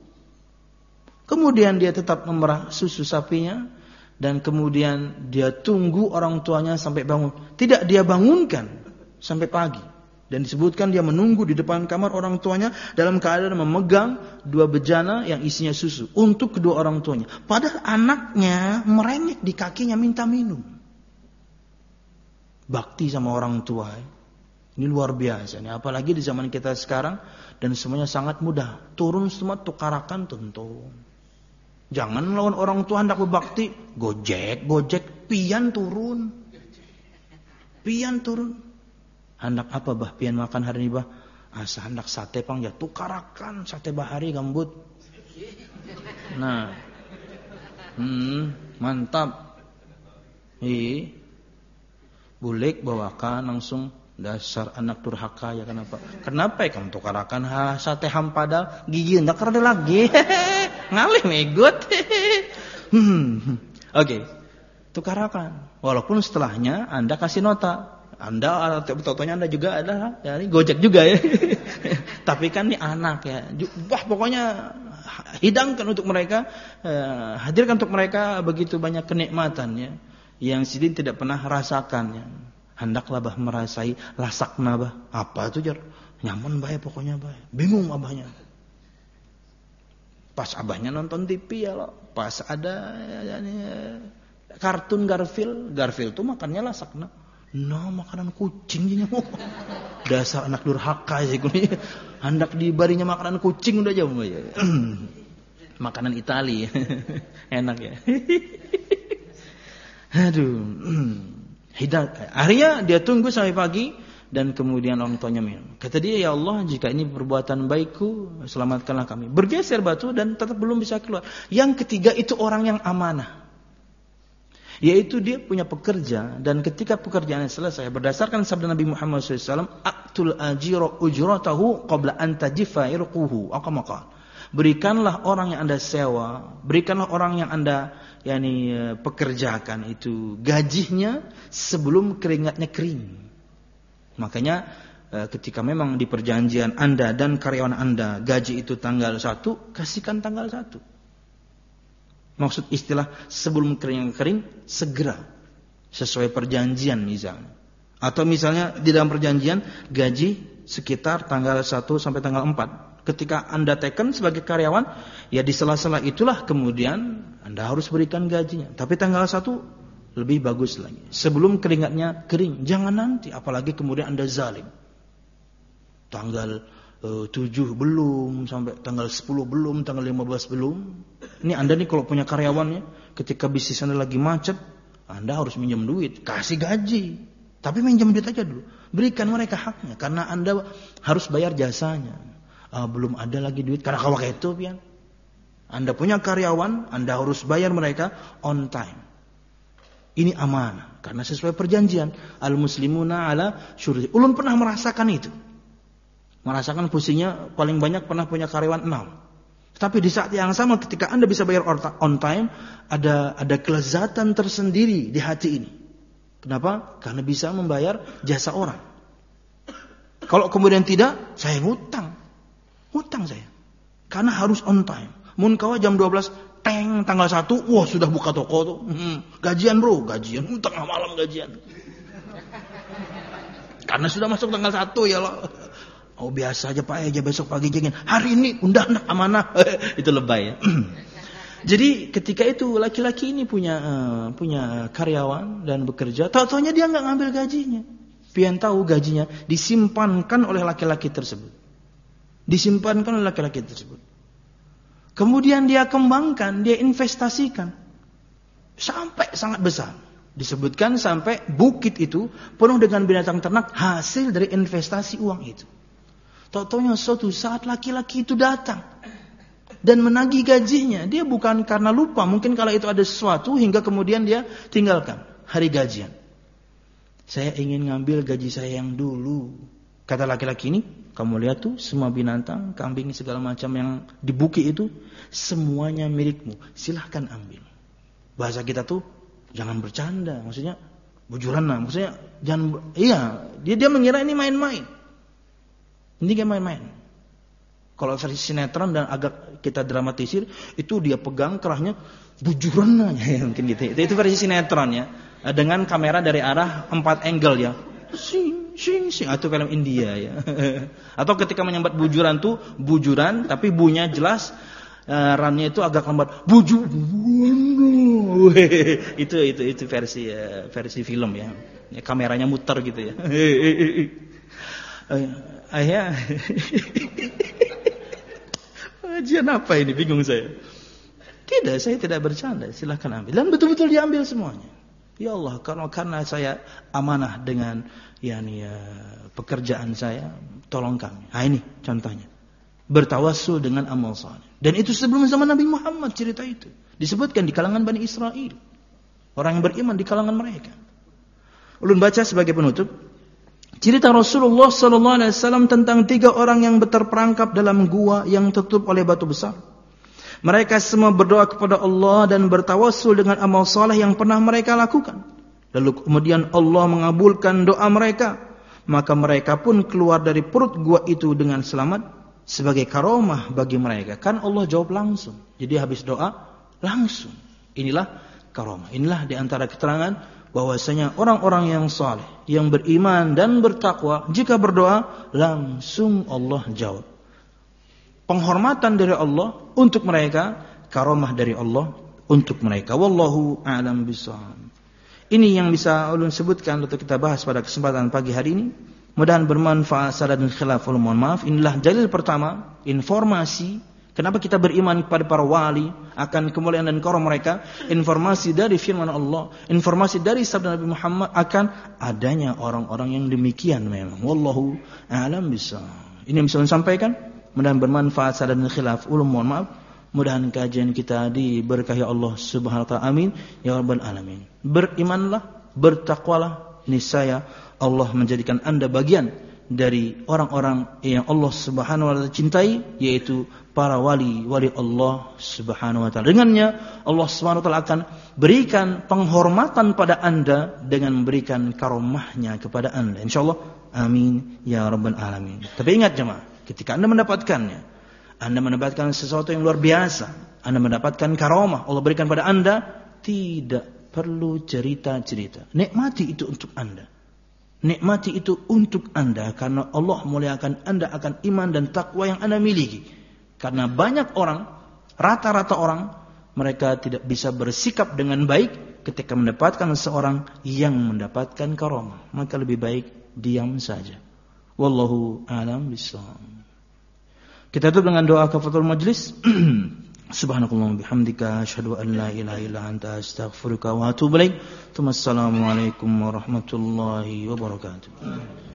S1: Kemudian dia tetap memerah susu sapinya dan kemudian dia tunggu orang tuanya sampai bangun. Tidak dia bangunkan sampai pagi. Dan disebutkan dia menunggu di depan kamar orang tuanya dalam keadaan memegang dua bejana yang isinya susu untuk kedua orang tuanya. Padahal anaknya merengek di kakinya minta minum. Bakti sama orang tua. Ini luar biasa. Ini apalagi di zaman kita sekarang dan semuanya sangat mudah. Turun semua tukarakan tentu. Jangan melawan orang tua hendak berbakti. Gojek, gojek, pian turun. Pian turun. Hendak apa bah pian makan hari ini bah? Asa hendak sate pang ya tukarakan sate bahari gambut. Nah, hmm, mantap. Ih, bulik bawakan langsung dasar anak durhaka ya kenapa? Kenapa ya kamu tukarakan ha sate hampada gigi hendak ada lagi. Ngalih megut. hmm, Oke, okay. Tukarakan. Walaupun setelahnya Anda kasih nota. Anda fotonya Anda juga ada ya, ini Gojek juga ya. Tapi kan ini anak ya. Wah, pokoknya hidangkan untuk mereka, eh, hadirkan untuk mereka begitu banyak kenikmatan ya yang sidin tidak pernah rasakan ya. Hendaklah bah merasai lasakna bah. Apa itu jar? Nyaman bah ya pokoknya bah. Bingung abahnya. Pas abahnya nonton T V ya loh. Pas ada ya, ya, kartun Garfield, Garfield tuh makannya lasakna. No, makanan kucing nya. Dasar anak durhaka sih kuning. Hendak dibarinya makanan kucing udah jauh ya. Makanan Itali. Enak ya. Aduh. Hidat. Akhirnya dia tunggu sampai pagi dan kemudian orang tuanya minum. Kata dia, ya Allah, jika ini perbuatan baikku, selamatkanlah kami. Bergeser batu dan tetap belum bisa keluar. Yang ketiga itu orang yang amanah. Yaitu dia punya pekerja, dan ketika pekerjaannya selesai, berdasarkan sabda Nabi Muhammad shallallahu alaihi wasallam, aktul ajira ujratahu qabla an tajifa irquhu. Maka berikanlah orang yang Anda sewa, berikanlah orang yang Anda yakni pekerjakan itu gajinya sebelum keringatnya kering. Makanya ketika memang di perjanjian Anda dan karyawan Anda gaji itu tanggal satu, kasihkan tanggal satu. Maksud istilah sebelum kering kering segera sesuai perjanjian misalnya. Atau misalnya di dalam perjanjian gaji sekitar tanggal satu sampai tanggal empat. Ketika Anda teken sebagai karyawan, ya di sela-sela itulah kemudian Anda harus berikan gajinya. Tapi tanggal satu lebih bagus lagi. Sebelum keringatnya kering, jangan nanti, apalagi kemudian Anda zalim. Tanggal tujuh belum, sampai tanggal sepuluh belum, tanggal lima belas belum. Ini Anda nih kalau punya karyawannya, ketika bisnis Anda lagi macet, Anda harus minjem duit, kasih gaji. Tapi minjem duit aja dulu. Berikan mereka haknya, karena Anda harus bayar jasanya. Ah, belum ada lagi duit, karena kalau kayak itu, pian. Anda punya karyawan, Anda harus bayar mereka on time. Ini amanah, karena sesuai perjanjian. Al-muslimuna ala syururi. Ulun pernah merasakan itu. Merasakan pusingnya, paling banyak pernah punya karyawan enam. Tapi di saat yang sama ketika Anda bisa bayar on time, ada ada kelezatan tersendiri di hati ini. Kenapa? Karena bisa membayar jasa orang. Kalau kemudian tidak, saya ngutang. Ngutang saya. Karena harus on time. Mun kawa jam dua belas, teng, tanggal satu, wah sudah buka toko tuh. Hmm, gajian bro, gajian. Tengah malam gajian. Karena sudah masuk tanggal satu ya loh. Oh biasa aja Pak aja besok pagi jengin. Hari ini undangan amanah. Itu lebay ya. Jadi ketika itu laki-laki ini punya uh, punya karyawan dan bekerja, tahu-taunya dia nggak ngambil gajinya. Pian tahu gajinya disimpankan oleh laki-laki tersebut. Disimpankan oleh laki-laki tersebut. Kemudian dia kembangkan, dia investasikan sampai sangat besar. Disebutkan sampai bukit itu penuh dengan binatang ternak hasil dari investasi uang itu. Tahu-taunya suatu saat laki-laki itu datang dan menagih gajinya. Dia bukan karena lupa, mungkin kalau itu ada sesuatu hingga kemudian dia tinggalkan hari gajian. Saya ingin ngambil gaji saya yang dulu. Kata laki-laki ini, kamu lihat tuh semua binatang, kambing segala macam yang di bukit itu semuanya milikmu. Silahkan ambil. Bahasa kita tuh jangan bercanda, maksudnya bujuran lah, maksudnya jangan. Iya, dia dia mengira ini main-main. Ini gak main-main. Kalau versi sinetron dan agak kita dramatisir, itu dia pegang kerahnya, bujuran ya mungkin gitu. Itu, itu versi sinetron ya, dengan kamera dari arah empat angle ya. Sing sing sing, itu film India ya. Atau ketika menyambat bujuran tuh bujuran, tapi bunyinya jelas, uh, runnya itu agak lambat. Bujuran. itu itu itu versi uh, versi film ya. Ya kameranya muter gitu ya. Ayah, kajian apa ini? Bingung saya. Tidak, saya tidak bercanda. Silahkan ambil. Dan betul-betul diambil semuanya. Ya Allah, karena karena saya amanah dengan yani ya, pekerjaan saya, tolong kami. Nah ini contohnya. Bertawassul dengan amal saleh. Dan itu sebelum zaman Nabi Muhammad cerita itu. Disebutkan di kalangan Bani Israel. Orang yang beriman di kalangan mereka. Ulun baca sebagai penutup. Cerita Rasulullah sallallahu alaihi wasallam tentang tiga orang yang terperangkap dalam gua yang tertutup oleh batu besar. Mereka semua berdoa kepada Allah dan bertawassul dengan amal saleh yang pernah mereka lakukan. Lalu kemudian Allah mengabulkan doa mereka. Maka mereka pun keluar dari perut gua itu dengan selamat sebagai karomah bagi mereka. Kan Allah jawab langsung. Jadi habis doa langsung. Inilah karomah. Inilah di antara keterangan bahwasanya orang-orang yang saleh, yang beriman dan bertakwa, jika berdoa langsung Allah jawab. Penghormatan dari Allah untuk mereka, karomah dari Allah untuk mereka. Wallahu a'lam bishawab. Ini yang bisa ulun sebutkan untuk kita bahas pada kesempatan pagi hari ini. Mudah-mudahan bermanfaat. Salah dan khilaf, mohon maaf. Inilah dalil pertama, informasi Kenapa kita beriman kepada para wali, akan kemuliaan dan karamah mereka? Informasi dari firman Allah, informasi dari sabda Nabi Muhammad akan adanya orang-orang yang demikian memang. Wallahu a'lam bishawab. Ini yang bisa saya sampaikan. Mudah-mudahan bermanfaat. Salah dan khilaf ulum, mohon maaf. Mudah-mudahan kajian kita diberkahi Allah Subhanahu wa taala. Amin ya rabbal alamin. Berimanlah, bertakwalah, niscaya Allah menjadikan Anda bagian dari orang-orang yang Allah Subhanahu wa taala cintai, yaitu para wali wali Allah Subhanahu wa taala. Dengannya Allah Subhanahu wa taala akan berikan penghormatan pada Anda dengan memberikan karomahnya kepada Anda, insyaallah. Amin ya rabbal alamin. Tapi ingat jemaah, ketika Anda mendapatkannya, Anda mendapatkan sesuatu yang luar biasa, Anda mendapatkan karomah Allah berikan pada Anda, tidak perlu cerita-cerita. Nikmati itu untuk Anda. Nikmati itu untuk Anda, karena Allah muliakan Anda akan iman dan takwa yang Anda miliki. Karena banyak orang, rata-rata orang, mereka tidak bisa bersikap dengan baik ketika mendapatkan seorang yang mendapatkan karomah. Maka lebih baik diam saja. Wallahu a'lam bishawab. Kita tutup dengan doa kafaratul majlis. Subhanakallahumma bihamdika asyhadu an la ilaha illa anta astaghfiruka wa atubu ilaik. Assalamualaikum warahmatullahi wabarakatuh.